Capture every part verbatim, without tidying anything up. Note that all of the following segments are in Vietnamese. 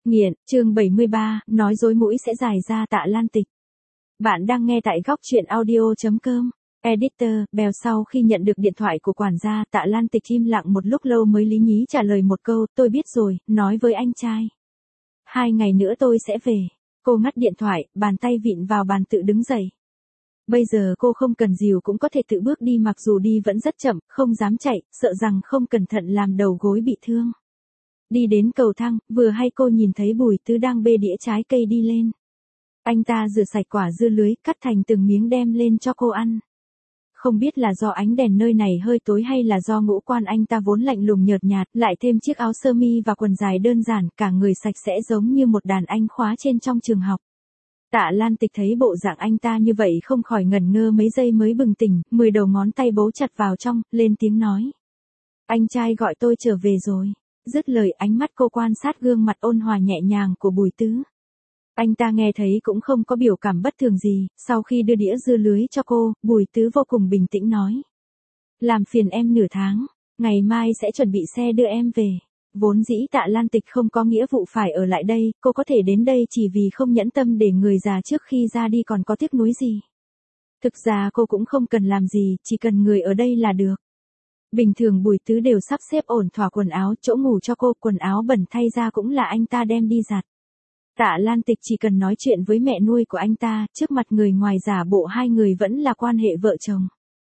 Nghiện, chương bảy mươi ba, nói dối mũi sẽ dài ra. Tạ Lan Tịch. Bạn đang nghe tại góc truyện audio chấm com. Editor, Bèo. Sau khi nhận được điện thoại của quản gia, Tạ Lan Tịch im lặng một lúc lâu mới lý nhí trả lời một câu, tôi biết rồi, nói với anh trai. Hai ngày nữa tôi sẽ về. Cô ngắt điện thoại, bàn tay vịn vào bàn tự đứng dậy. Bây giờ cô không cần dìu cũng có thể tự bước đi, mặc dù đi vẫn rất chậm, không dám chạy, sợ rằng không cẩn thận làm đầu gối bị thương. Đi đến cầu thang, vừa hay cô nhìn thấy Bùi Tứ đang bê đĩa trái cây đi lên. Anh ta rửa sạch quả dưa lưới, cắt thành từng miếng đem lên cho cô ăn. Không biết là do ánh đèn nơi này hơi tối hay là do ngũ quan anh ta vốn lạnh lùng nhợt nhạt, lại thêm chiếc áo sơ mi và quần dài đơn giản, cả người sạch sẽ giống như một đàn anh khóa trên trong trường học. Tạ Lan Tịch thấy bộ dạng anh ta như vậy không khỏi ngẩn ngơ mấy giây mới bừng tỉnh, mười đầu ngón tay bấu chặt vào trong, lên tiếng nói. Anh trai gọi tôi trở về rồi. Dứt lời, ánh mắt cô quan sát gương mặt ôn hòa nhẹ nhàng của Bùi Tứ. Anh ta nghe thấy cũng không có biểu cảm bất thường gì, sau khi đưa đĩa dưa lưới cho cô, Bùi Tứ vô cùng bình tĩnh nói. Làm phiền em nửa tháng, ngày mai sẽ chuẩn bị xe đưa em về. Vốn dĩ Tạ Lan Tịch không có nghĩa vụ phải ở lại đây, cô có thể đến đây chỉ vì không nhẫn tâm để người già trước khi ra đi còn có tiếc nuối gì. Thực ra cô cũng không cần làm gì, chỉ cần người ở đây là được. Bình thường Bùi Tứ đều sắp xếp ổn thỏa quần áo, chỗ ngủ cho cô, quần áo bẩn thay ra cũng là anh ta đem đi giặt. Tạ Lan Tịch chỉ cần nói chuyện với mẹ nuôi của anh ta, trước mặt người ngoài giả bộ hai người vẫn là quan hệ vợ chồng.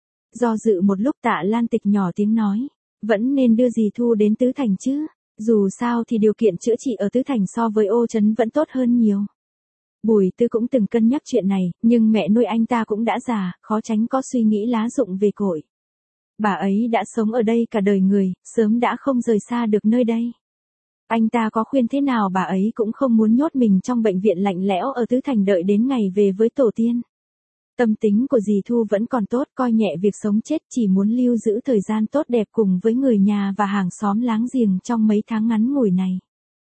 Do dự một lúc, Tạ Lan Tịch nhỏ tiếng nói, vẫn nên đưa dì Thu đến Tứ Thành chứ, dù sao thì điều kiện chữa trị ở Tứ Thành so với Ô Trấn vẫn tốt hơn nhiều. Bùi Tứ cũng từng cân nhắc chuyện này, nhưng mẹ nuôi anh ta cũng đã già, khó tránh có suy nghĩ lá dụng về cội. Bà ấy đã sống ở đây cả đời người, sớm đã không rời xa được nơi đây. Anh ta có khuyên thế nào bà ấy cũng không muốn nhốt mình trong bệnh viện lạnh lẽo ở Tứ Thành đợi đến ngày về với tổ tiên. Tâm tính của dì Thu vẫn còn tốt, coi nhẹ việc sống chết, chỉ muốn lưu giữ thời gian tốt đẹp cùng với người nhà và hàng xóm láng giềng trong mấy tháng ngắn ngủi này.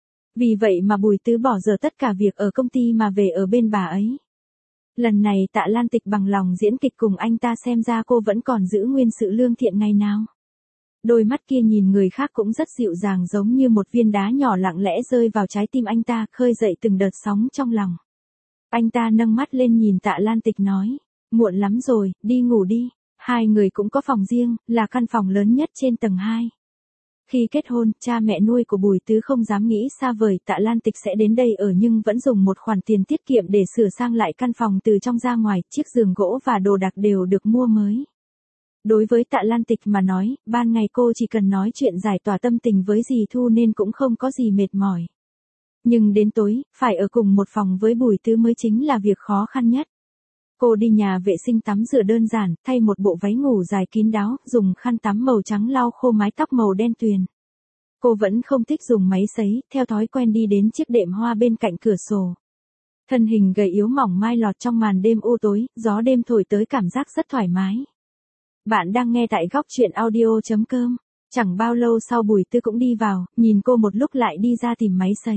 Vì vậy mà Bùi Tứ bỏ giờ tất cả việc ở công ty mà về ở bên bà ấy. Lần này Tạ Lan Tịch bằng lòng diễn kịch cùng anh ta, xem ra cô vẫn còn giữ nguyên sự lương thiện ngày nào. Đôi mắt kia nhìn người khác cũng rất dịu dàng, giống như một viên đá nhỏ lặng lẽ rơi vào trái tim anh ta, khơi dậy từng đợt sóng trong lòng. Anh ta nâng mắt lên nhìn Tạ Lan Tịch nói, muộn lắm rồi, đi ngủ đi. Hai người cũng có phòng riêng, là căn phòng lớn nhất trên tầng hai. Khi kết hôn, cha mẹ nuôi của Bùi Tứ không dám nghĩ xa vời Tạ Lan Tịch sẽ đến đây ở, nhưng vẫn dùng một khoản tiền tiết kiệm để sửa sang lại căn phòng từ trong ra ngoài, chiếc giường gỗ và đồ đạc đều được mua mới. Đối với Tạ Lan Tịch mà nói, ban ngày cô chỉ cần nói chuyện giải tỏa tâm tình với dì Thu nên cũng không có gì mệt mỏi. Nhưng đến tối, phải ở cùng một phòng với Bùi Tứ mới chính là việc khó khăn nhất. Cô đi nhà vệ sinh tắm rửa đơn giản, thay một bộ váy ngủ dài kín đáo, dùng khăn tắm màu trắng lau khô mái tóc màu đen tuyền. Cô vẫn không thích dùng máy sấy, theo thói quen đi đến chiếc đệm hoa bên cạnh cửa sổ. Thân hình gầy yếu mỏng manh lọt trong màn đêm u tối, gió đêm thổi tới cảm giác rất thoải mái. Bạn đang nghe tại góc truyện audio chấm com. Chẳng bao lâu sau Bùi Tứ cũng đi vào, nhìn cô một lúc lại đi ra tìm máy sấy.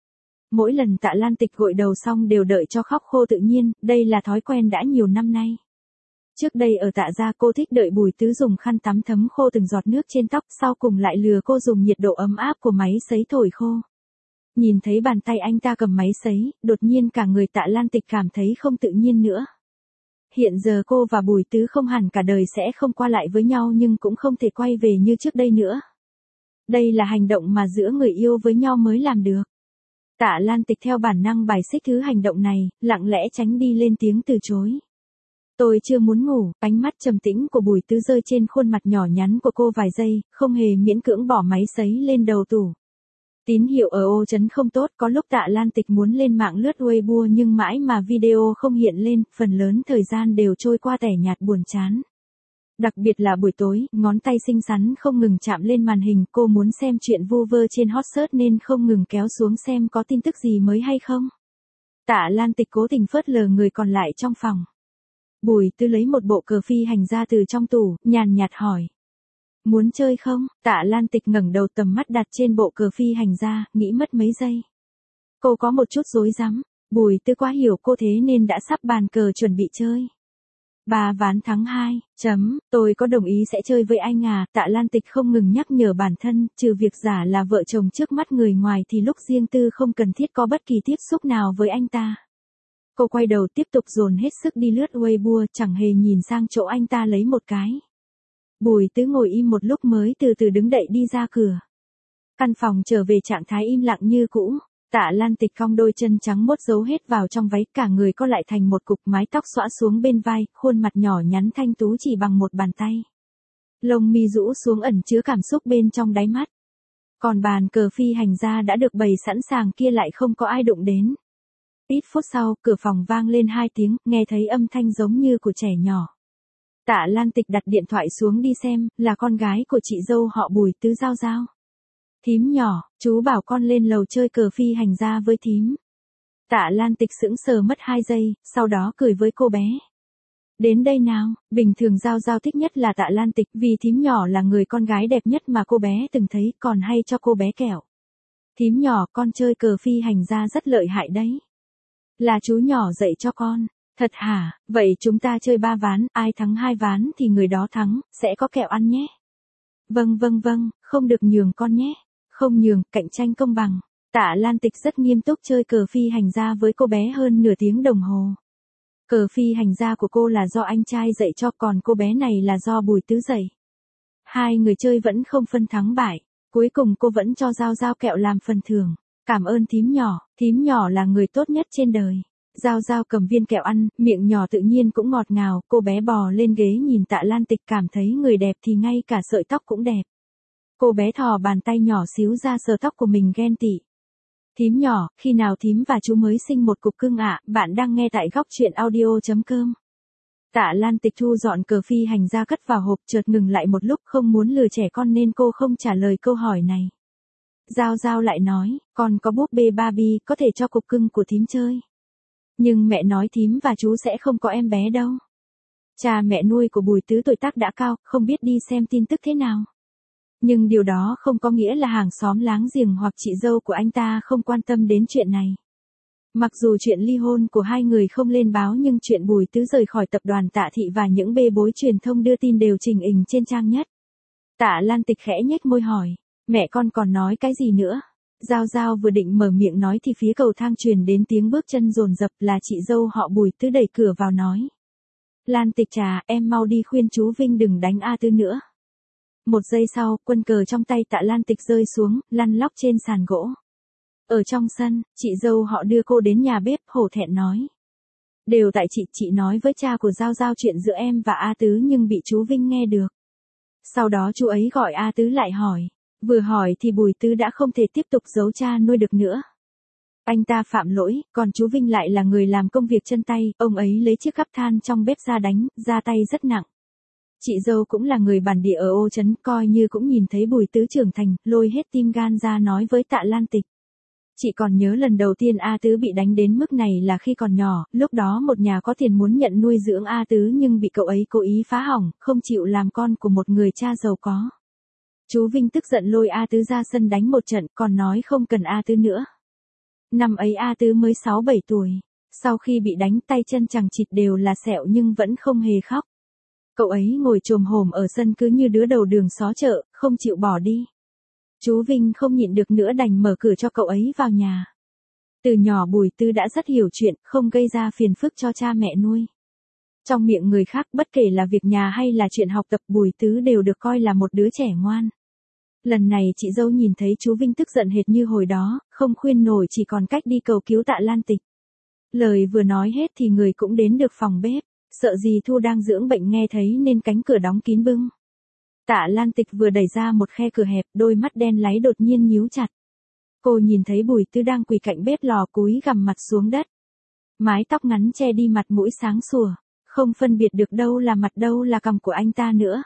Mỗi lần Tạ Lan Tịch gội đầu xong đều đợi cho khóc khô tự nhiên, đây là thói quen đã nhiều năm nay. Trước đây ở Tạ gia cô thích đợi Bùi Tứ dùng khăn tắm thấm khô từng giọt nước trên tóc, sau cùng lại lừa cô dùng nhiệt độ ấm áp của máy sấy thổi khô. Nhìn thấy bàn tay anh ta cầm máy sấy, đột nhiên cả người Tạ Lan Tịch cảm thấy không tự nhiên nữa. Hiện giờ cô và Bùi Tứ không hẳn cả đời sẽ không qua lại với nhau, nhưng cũng không thể quay về như trước đây nữa. Đây là hành động mà giữa người yêu với nhau mới làm được. Tạ Lan Tịch theo bản năng bài xích thứ hành động này, lặng lẽ tránh đi, lên tiếng từ chối. Tôi chưa muốn ngủ. Ánh mắt trầm tĩnh của Bùi Tứ rơi trên khuôn mặt nhỏ nhắn của cô vài giây, không hề miễn cưỡng bỏ máy sấy lên đầu tủ. Tín hiệu ở Ô Trấn không tốt, có lúc Tạ Lan Tịch muốn lên mạng lướt Weibo nhưng mãi mà video không hiện lên, phần lớn thời gian đều trôi qua tẻ nhạt buồn chán. Đặc biệt là buổi tối, ngón tay xinh xắn không ngừng chạm lên màn hình, cô muốn xem chuyện vu vơ trên hot search nên không ngừng kéo xuống xem có tin tức gì mới hay không. Tạ Lan Tịch cố tình phớt lờ người còn lại trong phòng. Bùi Tứ lấy một bộ cờ phi hành ra từ trong tủ, nhàn nhạt hỏi. Muốn chơi không? Tạ Lan Tịch ngẩng đầu, tầm mắt đặt trên bộ cờ phi hành ra, nghĩ mất mấy giây. Cô có một chút rối rắm, Bùi Tứ quá hiểu cô thế nên đã sắp bàn cờ chuẩn bị chơi. Ba ván thắng hai, chấm, tôi có đồng ý sẽ chơi với anh à, Tạ Lan Tịch không ngừng nhắc nhở bản thân, trừ việc giả là vợ chồng trước mắt người ngoài thì lúc riêng tư không cần thiết có bất kỳ tiếp xúc nào với anh ta. Cô quay đầu tiếp tục dồn hết sức đi lướt Weibo, chẳng hề nhìn sang chỗ anh ta lấy một cái. Bùi Tứ ngồi im một lúc mới từ từ đứng dậy đi ra cửa. Căn phòng trở về trạng thái im lặng như cũ. Tạ Lan Tịch cong đôi chân trắng muốt giấu hết vào trong váy, cả người co lại thành một cục, mái tóc xõa xuống bên vai, khuôn mặt nhỏ nhắn thanh tú chỉ bằng một bàn tay. Lông mi rũ xuống ẩn chứa cảm xúc bên trong đáy mắt. Còn bàn cờ phi hành gia đã được bày sẵn sàng kia lại không có ai đụng đến. Ít phút sau, cửa phòng vang lên hai tiếng, nghe thấy âm thanh giống như của trẻ nhỏ. Tạ Lan Tịch đặt điện thoại xuống đi xem, là con gái của chị dâu họ Bùi Tứ Giao Giao. Thím nhỏ, chú bảo con lên lầu chơi cờ phi hành gia với thím. Tạ Lan Tịch sững sờ mất hai giây, sau đó cười với cô bé. Đến đây nào, bình thường Giao Giao thích nhất là Tạ Lan Tịch vì thím nhỏ là người con gái đẹp nhất mà cô bé từng thấy, còn hay cho cô bé kẹo. Thím nhỏ, con chơi cờ phi hành gia rất lợi hại đấy. Là chú nhỏ dạy cho con. Thật hả, vậy chúng ta chơi ba ván, ai thắng hai ván thì người đó thắng, sẽ có kẹo ăn nhé. Vâng vâng vâng, không được nhường con nhé. Không nhường, cạnh tranh công bằng. Tạ Lan Tịch rất nghiêm túc chơi cờ phi hành gia với cô bé hơn nửa tiếng đồng hồ. Cờ phi hành gia của cô là do anh trai dạy cho, còn cô bé này là do Bùi Tứ dạy. Hai người chơi vẫn không phân thắng bại, cuối cùng cô vẫn cho Giao Giao kẹo làm phần thưởng. Cảm ơn thím nhỏ, thím nhỏ là người tốt nhất trên đời. Giao Giao cầm viên kẹo ăn, miệng nhỏ tự nhiên cũng ngọt ngào, cô bé bò lên ghế nhìn Tạ Lan Tịch cảm thấy người đẹp thì ngay cả sợi tóc cũng đẹp. Cô bé thò bàn tay nhỏ xíu ra sờ tóc của mình ghen tị. Thím nhỏ, khi nào thím và chú mới sinh một cục cưng ạ, bạn đang nghe tại góc truyện audio chấm com. Tạ Lan Tịch thu dọn cờ phi hành gia cất vào hộp, chợt ngừng lại một lúc, không muốn lừa trẻ con nên cô không trả lời câu hỏi này. Giao Giao lại nói, con có búp bê Barbie, có thể cho cục cưng của thím chơi. Nhưng mẹ nói thím và chú sẽ không có em bé đâu. Cha mẹ nuôi của Bùi Tứ tuổi tác đã cao, không biết đi xem tin tức thế nào. Nhưng điều đó không có nghĩa là hàng xóm láng giềng hoặc chị dâu của anh ta không quan tâm đến chuyện này. Mặc dù chuyện ly hôn của hai người không lên báo nhưng chuyện Bùi Tứ rời khỏi tập đoàn Tạ Thị và những bê bối truyền thông đưa tin đều trình hình trên trang nhất. Tạ Lan Tịch khẽ nhếch môi hỏi, mẹ con còn nói cái gì nữa? Giao Giao vừa định mở miệng nói thì phía cầu thang truyền đến tiếng bước chân dồn dập, là chị dâu họ Bùi Tứ đẩy cửa vào nói. Lan Tịch trà, em mau đi khuyên chú Vinh đừng đánh A Tứ nữa. Một giây sau, quân cờ trong tay Tạ Lan Tịch rơi xuống, lăn lóc trên sàn gỗ. Ở trong sân, chị dâu họ đưa cô đến nhà bếp, hổ thẹn nói. Đều tại chị, chị nói với cha của Giao Giao chuyện giữa em và A Tứ nhưng bị chú Vinh nghe được. Sau đó chú ấy gọi A Tứ lại hỏi. Vừa hỏi thì Bùi Tứ đã không thể tiếp tục giấu cha nuôi được nữa. Anh ta phạm lỗi, còn chú Vinh lại là người làm công việc chân tay, ông ấy lấy chiếc gắp than trong bếp ra đánh, ra tay rất nặng. Chị dâu cũng là người bản địa ở Ô Trấn, coi như cũng nhìn thấy Bùi Tứ trưởng thành, lôi hết tim gan ra nói với Tạ Lan Tịch. Chị còn nhớ lần đầu tiên A Tứ bị đánh đến mức này là khi còn nhỏ, lúc đó một nhà có tiền muốn nhận nuôi dưỡng A Tứ nhưng bị cậu ấy cố ý phá hỏng, không chịu làm con của một người cha giàu có. Chú Vinh tức giận lôi A Tứ ra sân đánh một trận, còn nói không cần A Tứ nữa. Năm ấy A Tứ mới sáu bảy tuổi, sau khi bị đánh tay chân chằng chịt đều là sẹo nhưng vẫn không hề khóc. Cậu ấy ngồi chồm hổm ở sân cứ như đứa đầu đường xó chợ, không chịu bỏ đi. Chú Vinh không nhịn được nữa đành mở cửa cho cậu ấy vào nhà. Từ nhỏ Bùi Tứ đã rất hiểu chuyện, không gây ra phiền phức cho cha mẹ nuôi. Trong miệng người khác, bất kể là việc nhà hay là chuyện học tập, Bùi Tứ đều được coi là một đứa trẻ ngoan. Lần này chị dâu nhìn thấy chú Vinh tức giận hệt như hồi đó, không khuyên nổi chỉ còn cách đi cầu cứu Tạ Lan Tịch. Lời vừa nói hết thì người cũng đến được phòng bếp, sợ gì Thu đang dưỡng bệnh nghe thấy nên cánh cửa đóng kín bưng. Tạ Lan Tịch vừa đẩy ra một khe cửa hẹp, đôi mắt đen láy đột nhiên nhíu chặt. Cô nhìn thấy Bùi Tứ đang quỳ cạnh bếp lò cúi gằm mặt xuống đất. Mái tóc ngắn che đi mặt mũi sáng sủa, không phân biệt được đâu là mặt đâu là cằm của anh ta nữa.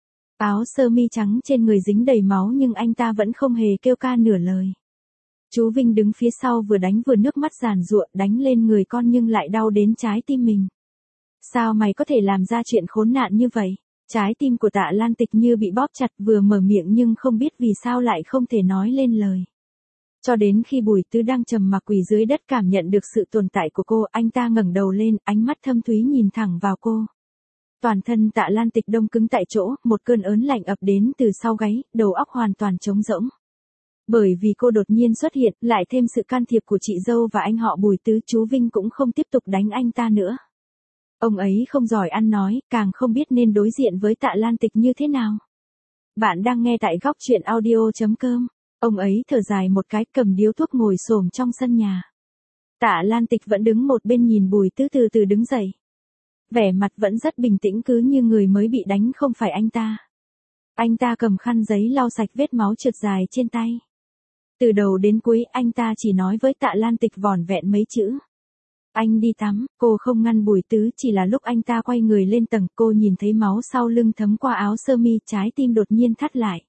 Áo sơ mi trắng trên người dính đầy máu nhưng anh ta vẫn không hề kêu ca nửa lời. Chú Vinh đứng phía sau vừa đánh vừa nước mắt giàn giụa đánh lên người con nhưng lại đau đến trái tim mình. Sao mày có thể làm ra chuyện khốn nạn như vậy? Trái tim của Tạ Lan Tịch như bị bóp chặt, vừa mở miệng nhưng không biết vì sao lại không thể nói lên lời. Cho đến khi Bùi Tứ đang trầm mặc quỳ dưới đất cảm nhận được sự tồn tại của cô, anh ta ngẩng đầu lên, ánh mắt thâm thúy nhìn thẳng vào cô. Toàn thân Tạ Lan Tịch đông cứng tại chỗ, một cơn ớn lạnh ập đến từ sau gáy, đầu óc hoàn toàn trống rỗng. Bởi vì cô đột nhiên xuất hiện, lại thêm sự can thiệp của chị dâu và anh họ Bùi Tứ, chú Vinh cũng không tiếp tục đánh anh ta nữa. Ông ấy không giỏi ăn nói, càng không biết nên đối diện với Tạ Lan Tịch như thế nào. Bạn đang nghe tại góc truyện audio chấm com. Ông ấy thở dài một cái, cầm điếu thuốc ngồi xổm trong sân nhà. Tạ Lan Tịch vẫn đứng một bên nhìn Bùi Tứ từ từ đứng dậy. Vẻ mặt vẫn rất bình tĩnh, cứ như người mới bị đánh không phải anh ta. Anh ta cầm khăn giấy lau sạch vết máu trượt dài trên tay. Từ đầu đến cuối anh ta chỉ nói với Tạ Lan Tịch vỏn vẹn mấy chữ. Anh đi tắm, cô không ngăn Bùi Tứ, chỉ là lúc anh ta quay người lên tầng, cô nhìn thấy máu sau lưng thấm qua áo sơ mi, trái tim đột nhiên thắt lại.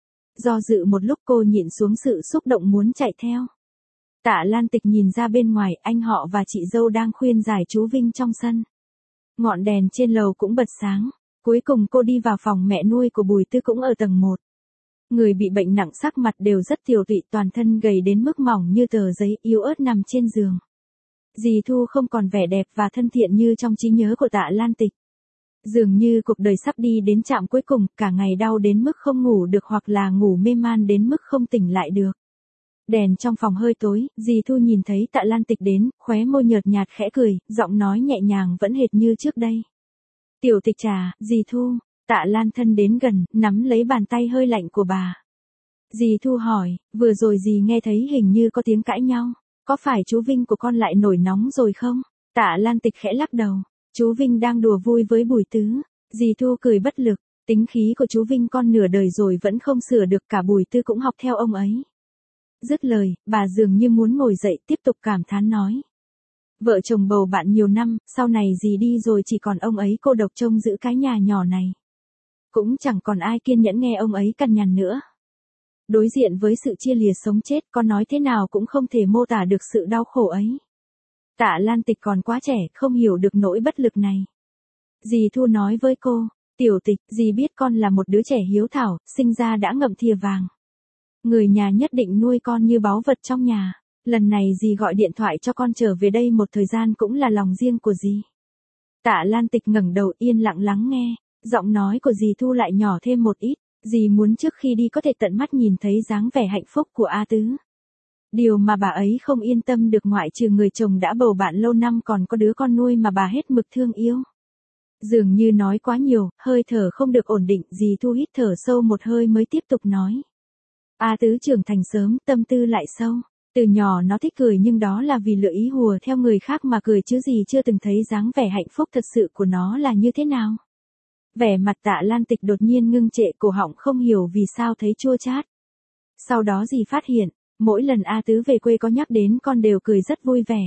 Do dự một lúc cô nhịn xuống sự xúc động muốn chạy theo. Tạ Lan Tịch nhìn ra bên ngoài, anh họ và chị dâu đang khuyên giải chú Vinh trong sân. Ngọn đèn trên lầu cũng bật sáng. Cuối cùng cô đi vào phòng mẹ nuôi của Bùi Tứ cũng ở tầng một. Người bị bệnh nặng sắc mặt đều rất tiều tụy, toàn thân gầy đến mức mỏng như tờ giấy, yếu ớt nằm trên giường. Dì Thu không còn vẻ đẹp và thân thiện như trong trí nhớ của Tạ Lan Tịch. Dường như cuộc đời sắp đi đến trạm cuối cùng, cả ngày đau đến mức không ngủ được hoặc là ngủ mê man đến mức không tỉnh lại được. Đèn trong phòng hơi tối, dì Thu nhìn thấy Tạ Lan Tịch đến, khóe môi nhợt nhạt khẽ cười, giọng nói nhẹ nhàng vẫn hệt như trước đây. Tiểu Tịch trà, dì Thu. Tạ Lan thân đến gần, nắm lấy bàn tay hơi lạnh của bà. Dì Thu hỏi, vừa rồi dì nghe thấy hình như có tiếng cãi nhau, có phải chú Vinh của con lại nổi nóng rồi không? Tạ Lan Tịch khẽ lắc đầu, chú Vinh đang đùa vui với Bùi Tứ. Dì Thu cười bất lực, tính khí của chú Vinh con nửa đời rồi vẫn không sửa được, cả Bùi Tứ cũng học theo ông ấy. Dứt lời, bà dường như muốn ngồi dậy tiếp tục cảm thán nói. Vợ chồng bầu bạn nhiều năm, sau này dì đi rồi chỉ còn ông ấy cô độc trông giữ cái nhà nhỏ này. Cũng chẳng còn ai kiên nhẫn nghe ông ấy cằn nhằn nữa. Đối diện với sự chia lìa sống chết, con nói thế nào cũng không thể mô tả được sự đau khổ ấy. Tạ Lan Tịch còn quá trẻ, không hiểu được nỗi bất lực này. Dì Thu nói với cô, Tiểu Tịch, dì biết con là một đứa trẻ hiếu thảo, sinh ra đã ngậm thìa vàng. Người nhà nhất định nuôi con như báu vật trong nhà. Lần này dì gọi điện thoại cho con trở về đây một thời gian cũng là lòng riêng của dì. Tạ Lan Tịch ngẩng đầu yên lặng lắng nghe. Giọng nói của dì Thu lại nhỏ thêm một ít, dì muốn trước khi đi có thể tận mắt nhìn thấy dáng vẻ hạnh phúc của A Tứ. Điều mà bà ấy không yên tâm được ngoại trừ người chồng đã bầu bạn lâu năm còn có đứa con nuôi mà bà hết mực thương yêu. Dường như nói quá nhiều, hơi thở không được ổn định, dì Thu hít thở sâu một hơi mới tiếp tục nói. A Tứ trưởng thành sớm, tâm tư lại sâu. Từ nhỏ nó thích cười nhưng đó là vì lựa ý hùa theo người khác mà cười chứ dì chưa từng thấy dáng vẻ hạnh phúc thật sự của nó là như thế nào. Vẻ mặt Tạ Lan Tịch đột nhiên ngưng trệ, cổ họng không hiểu vì sao thấy chua chát. Sau đó dì phát hiện, mỗi lần A Tứ về quê có nhắc đến con đều cười rất vui vẻ.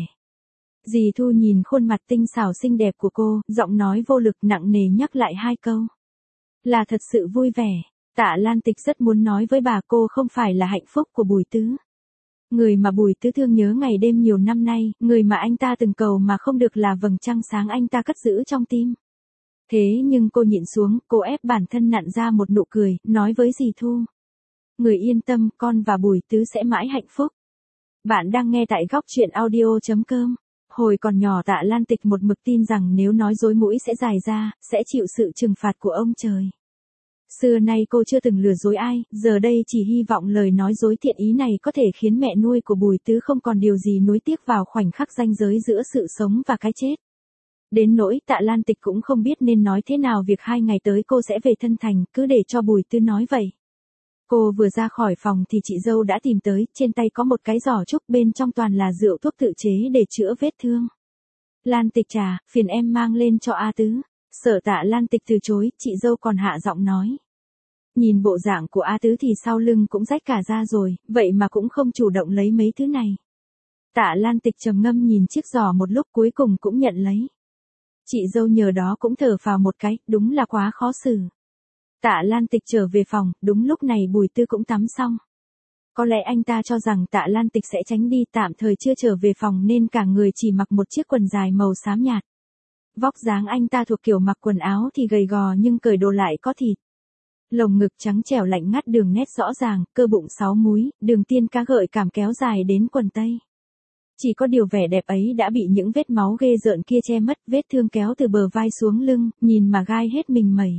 Dì Thu nhìn khuôn mặt tinh xảo xinh đẹp của cô, giọng nói vô lực nặng nề nhắc lại hai câu. Là thật sự vui vẻ. Tạ Lan Tịch rất muốn nói với bà cô không phải là hạnh phúc của Bùi Tứ. Người mà Bùi Tứ thương nhớ ngày đêm nhiều năm nay, người mà anh ta từng cầu mà không được là vầng trăng sáng anh ta cất giữ trong tim. Thế nhưng cô nhịn xuống, cô ép bản thân nặn ra một nụ cười, nói với dì Thu. Người yên tâm, con và Bùi Tứ sẽ mãi hạnh phúc. Bạn đang nghe tại góc truyện audio chấm com. Hồi còn nhỏ Tạ Lan Tịch một mực tin rằng nếu nói dối mũi sẽ dài ra, sẽ chịu sự trừng phạt của ông trời. Xưa nay cô chưa từng lừa dối ai, giờ đây chỉ hy vọng lời nói dối thiện ý này có thể khiến mẹ nuôi của Bùi Tứ không còn điều gì nuối tiếc vào khoảnh khắc ranh giới giữa sự sống và cái chết. Đến nỗi Tạ Lan Tịch cũng không biết nên nói thế nào việc hai ngày tới cô sẽ về thân thành, cứ để cho Bùi Tứ nói vậy. Cô vừa ra khỏi phòng thì chị dâu đã tìm tới, trên tay có một cái giỏ trúc, bên trong toàn là rượu thuốc tự chế để chữa vết thương. Lan Tịch trà, phiền em mang lên cho A Tứ. Sợ Tạ Lan Tịch từ chối, chị dâu còn hạ giọng nói. Nhìn bộ dạng của A Tứ thì sau lưng cũng rách cả ra rồi, vậy mà cũng không chủ động lấy mấy thứ này. Tạ Lan Tịch trầm ngâm nhìn chiếc giỏ một lúc cuối cùng cũng nhận lấy. Chị dâu nhờ đó cũng thở phào một cái, đúng là quá khó xử. Tạ Lan Tịch trở về phòng, đúng lúc này Bùi Tứ cũng tắm xong. Có lẽ anh ta cho rằng Tạ Lan Tịch sẽ tránh đi, tạm thời chưa trở về phòng nên cả người chỉ mặc một chiếc quần dài màu xám nhạt. Vóc dáng anh ta thuộc kiểu mặc quần áo thì gầy gò nhưng cởi đồ lại có thịt. Lồng ngực trắng trẻo lạnh ngắt, đường nét rõ ràng, cơ bụng sáu múi, đường tiên cá gợi cảm kéo dài đến quần tây. Chỉ có điều vẻ đẹp ấy đã bị những vết máu ghê rợn kia che mất, vết thương kéo từ bờ vai xuống lưng, nhìn mà gai hết mình mẩy.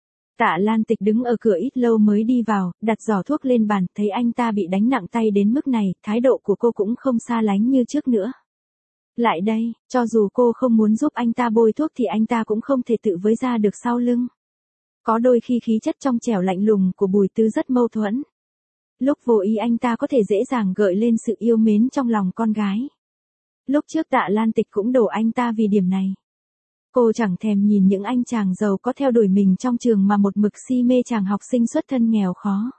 Tạ Lan Tịch đứng ở cửa ít lâu mới đi vào, đặt giỏ thuốc lên bàn, thấy anh ta bị đánh nặng tay đến mức này, thái độ của cô cũng không xa lánh như trước nữa. Lại đây, cho dù cô không muốn giúp anh ta bôi thuốc thì anh ta cũng không thể tự với ra được sau lưng. Có đôi khi khí chất trong trẻo lạnh lùng của Bùi Tứ rất mâu thuẫn. Lúc vô ý anh ta có thể dễ dàng gợi lên sự yêu mến trong lòng con gái. Lúc trước Tạ Lan Tịch cũng đổ anh ta vì điểm này. Cô chẳng thèm nhìn những anh chàng giàu có theo đuổi mình trong trường mà một mực si mê chàng học sinh xuất thân nghèo khó.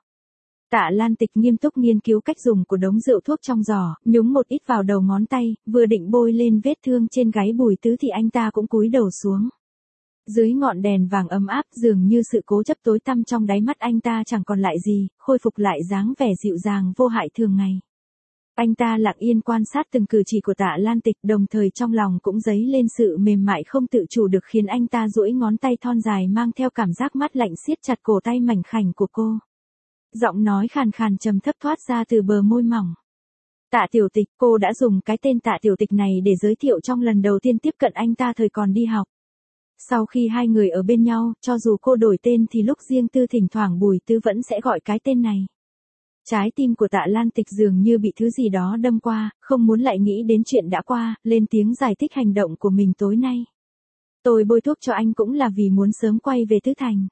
Tạ Lan Tịch nghiêm túc nghiên cứu cách dùng của đống rượu thuốc trong giỏ, nhúng một ít vào đầu ngón tay, vừa định bôi lên vết thương trên gáy Bùi Tứ thì anh ta cũng cúi đầu xuống. Dưới ngọn đèn vàng ấm áp dường như sự cố chấp tối tăm trong đáy mắt anh ta chẳng còn lại gì, khôi phục lại dáng vẻ dịu dàng vô hại thường ngày. Anh ta lặng yên quan sát từng cử chỉ của Tạ Lan Tịch, đồng thời trong lòng cũng dấy lên sự mềm mại không tự chủ được, khiến anh ta duỗi ngón tay thon dài mang theo cảm giác mát lạnh siết chặt cổ tay mảnh khảnh của cô. Giọng nói khàn khàn trầm thấp thoát ra từ bờ môi mỏng. Tạ Tiểu Tịch, cô đã dùng cái tên Tạ Tiểu Tịch này để giới thiệu trong lần đầu tiên tiếp cận anh ta thời còn đi học. Sau khi hai người ở bên nhau, cho dù cô đổi tên thì lúc riêng tư thỉnh thoảng Bùi Tứ vẫn sẽ gọi cái tên này. Trái tim của Tạ Lan Tịch dường như bị thứ gì đó đâm qua, không muốn lại nghĩ đến chuyện đã qua, lên tiếng giải thích hành động của mình tối nay. Tôi bôi thuốc cho anh cũng là vì muốn sớm quay về Tứ Thành.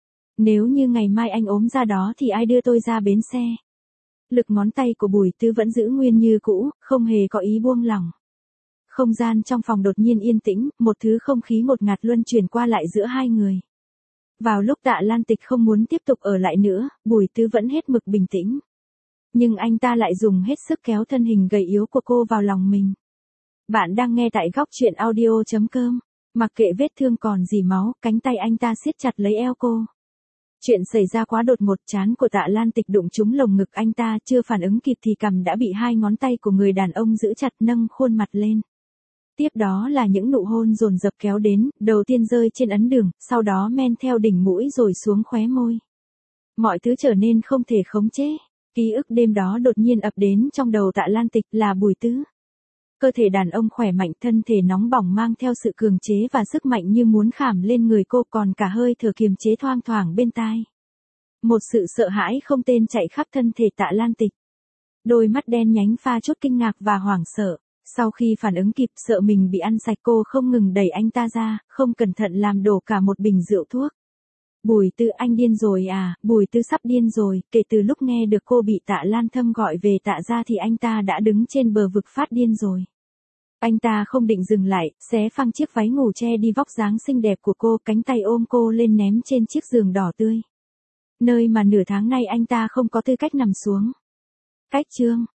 Nếu như ngày mai anh ốm ra đó thì ai đưa tôi ra bến xe? Lực ngón tay của Bùi Tứ vẫn giữ nguyên như cũ, không hề có ý buông lỏng. Không gian trong phòng đột nhiên yên tĩnh, một thứ không khí ngột ngạt luân chuyển qua lại giữa hai người. Vào lúc Tạ Lan Tịch không muốn tiếp tục ở lại nữa, Bùi Tứ vẫn hết mực bình tĩnh. Nhưng anh ta lại dùng hết sức kéo thân hình gầy yếu của cô vào lòng mình. Bạn đang nghe tại góc truyện audio chấm com. Mặc kệ vết thương còn dì máu, cánh tay anh ta siết chặt lấy eo cô. Chuyện xảy ra quá đột ngột, trán của Tạ Lan Tịch đụng trúng lồng ngực anh ta, chưa phản ứng kịp thì cằm đã bị hai ngón tay của người đàn ông giữ chặt, nâng khuôn mặt lên. Tiếp đó là những nụ hôn dồn dập kéo đến, đầu tiên rơi trên ấn đường, sau đó men theo đỉnh mũi rồi xuống khóe môi. Mọi thứ trở nên không thể khống chế. Ký ức đêm đó đột nhiên ập đến trong đầu Tạ Lan Tịch, là Bùi Tứ. Cơ thể đàn ông khỏe mạnh, thân thể nóng bỏng mang theo sự cường chế và sức mạnh như muốn khảm lên người cô, còn cả hơi thở kiềm chế thoang thoảng bên tai. Một sự sợ hãi không tên chạy khắp thân thể Tạ Lan Tịch. Đôi mắt đen nhánh pha chút kinh ngạc và hoảng sợ. Sau khi phản ứng kịp, sợ mình bị ăn sạch, cô không ngừng đẩy anh ta ra, không cẩn thận làm đổ cả một bình rượu thuốc. Bùi Tứ, anh điên rồi à? Bùi Tứ sắp điên rồi, kể từ lúc nghe được cô bị Tạ Lan Thâm gọi về Tạ gia thì anh ta đã đứng trên bờ vực phát điên rồi. Anh ta không định dừng lại, xé phăng chiếc váy ngủ che đi vóc dáng xinh đẹp của cô, cánh tay ôm cô lên ném trên chiếc giường đỏ tươi. Nơi mà nửa tháng nay anh ta không có tư cách nằm xuống. Cách chương